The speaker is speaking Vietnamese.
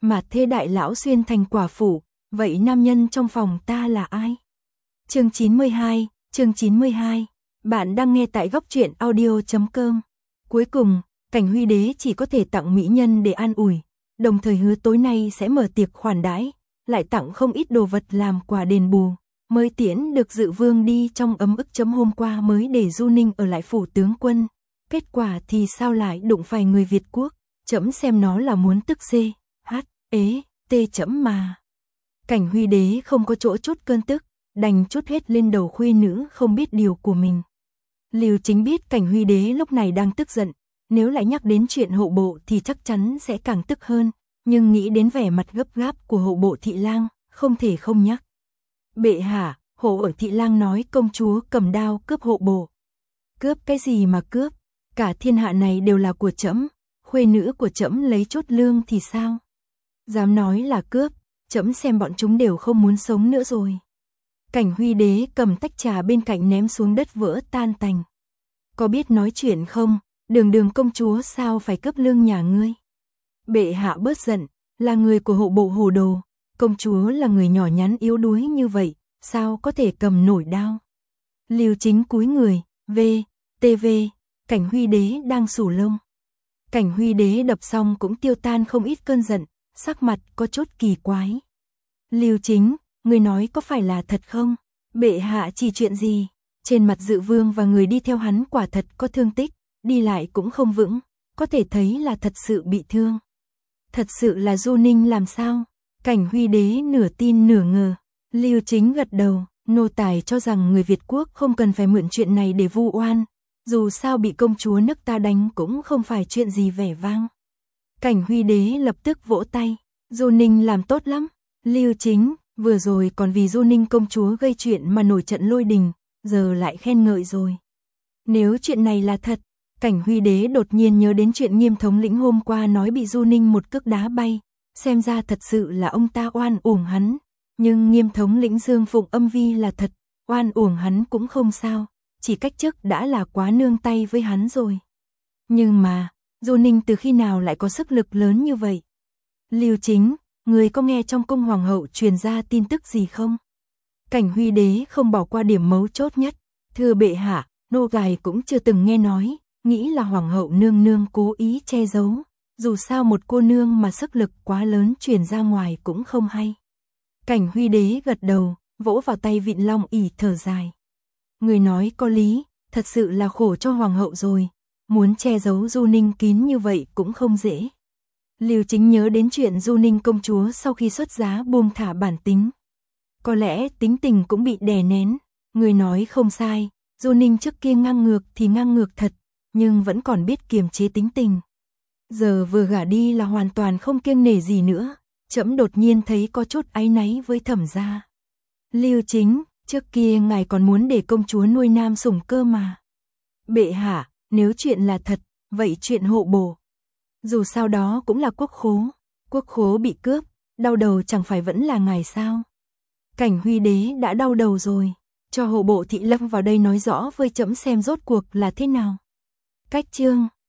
mà thê đại lão xuyên thành quả phụ, vậy nam nhân trong phòng ta là ai? Chương 92. Bạn đang nghe tại góc truyện audio.com. Cuối cùng, Cảnh Huy Đế chỉ có thể tặng mỹ nhân để an ủi, đồng thời hứa tối nay sẽ mở tiệc khoản đãi, lại tặng không ít đồ vật làm quà đền bù, mới tiễn được Dự Vương đi trong ấm ức. Hôm qua mới để Du Ninh ở lại phủ tướng quân, kết quả thì sao lại đụng phải người Việt quốc, trẫm xem nó là muốn tức chấm mà. Cảnh Huy Đế không có chỗ chút cơn tức, đành trút hết lên đầu khuê nữ không biết điều của mình. Lưu Chính biết Cảnh Huy Đế lúc này đang tức giận, nếu lại nhắc đến chuyện hộ bộ thì chắc chắn sẽ càng tức hơn, nhưng nghĩ đến vẻ mặt gấp gáp của hộ bộ thị lang, không thể không nhắc. Bệ hạ, hộ ở thị lang nói công chúa cầm đao cướp hộ bộ. Cướp cái gì mà cướp, cả thiên hạ này đều là của trẫm, khuê nữ của trẫm lấy chốt lương thì sao? Dám nói là cướp, trẫm xem bọn chúng đều không muốn sống nữa rồi. Cảnh Huy Đế cầm tách trà bên cạnh ném xuống đất vỡ tan tành. Có biết nói chuyện không, đường công chúa sao phải cướp lương nhà ngươi? Bệ hạ bớt giận, là người của hộ bộ hồ đồ, công chúa là người nhỏ nhắn yếu đuối như vậy, sao có thể cầm nổi đao? Lưu Chính cúi người, Cảnh Huy Đế đang sủ lông. Cảnh Huy Đế đập xong cũng tiêu tan không ít cơn giận, sắc mặt có chút kỳ quái. Lưu Chính, người nói có phải là thật không? Bệ hạ chỉ chuyện gì? Trên mặt Dự Vương và người đi theo hắn quả thật có thương tích, đi lại cũng không vững, có thể thấy là thật sự bị thương. Thật sự là Du Ninh làm sao? Cảnh Huy Đế nửa tin nửa ngờ. Lưu Chính gật đầu, nô tài cho rằng người Việt quốc không cần phải mượn chuyện này để vu oan, dù sao bị công chúa nước ta đánh cũng không phải chuyện gì vẻ vang. Cảnh Huy Đế lập tức vỗ tay, Du Ninh làm tốt lắm. Lưu Chính, vừa rồi còn vì Du Ninh công chúa gây chuyện mà nổi trận lôi đình, giờ lại khen ngợi rồi. Nếu chuyện này là thật, Cảnh Huy Đế đột nhiên nhớ đến chuyện Nghiêm thống lĩnh hôm qua nói bị Du Ninh một cước đá bay, xem ra thật sự là ông ta oan uổng hắn, nhưng Nghiêm thống lĩnh Dương phụng âm vi là thật, oan uổng hắn cũng không sao, chỉ cách chức đã là quá nương tay với hắn rồi. Nhưng mà, Du Ninh từ khi nào lại có sức lực lớn như vậy? Lưu Chính, người có nghe trong cung hoàng hậu truyền ra tin tức gì không? Cảnh Huy Đế không bỏ qua điểm mấu chốt nhất, thưa bệ hạ, nô tài cũng chưa từng nghe nói, nghĩ là hoàng hậu nương nương cố ý che giấu, dù sao một cô nương mà sức lực quá lớn truyền ra ngoài cũng không hay. Cảnh Huy Đế gật đầu, vỗ vào tay Vịn Long ỉ thở dài. Người nói có lý, thật sự là khổ cho hoàng hậu rồi, muốn che giấu Du Ninh kín như vậy cũng không dễ. Lưu Chính nhớ đến chuyện Du Ninh công chúa sau khi xuất giá buông thả bản tính. Có lẽ tính tình cũng bị đè nén, người nói không sai, Du Ninh trước kia ngang ngược thì ngang ngược thật, nhưng vẫn còn biết kiềm chế tính tình. Giờ vừa gả đi là hoàn toàn không kiêng nể gì nữa, trẫm đột nhiên thấy có chút áy náy với Thẩm gia. Lưu Chính, trước kia ngài còn muốn để công chúa nuôi nam sủng cơ mà. Bệ hạ, nếu chuyện là thật, vậy chuyện hộ bộ. Dù sao đó cũng là quốc khố bị cướp, đau đầu chẳng phải vẫn là ngài sao? Cảnh Huy Đế đã đau đầu rồi, cho hộ bộ thị lâm vào đây nói rõ với trẫm xem rốt cuộc là thế nào. Cách chương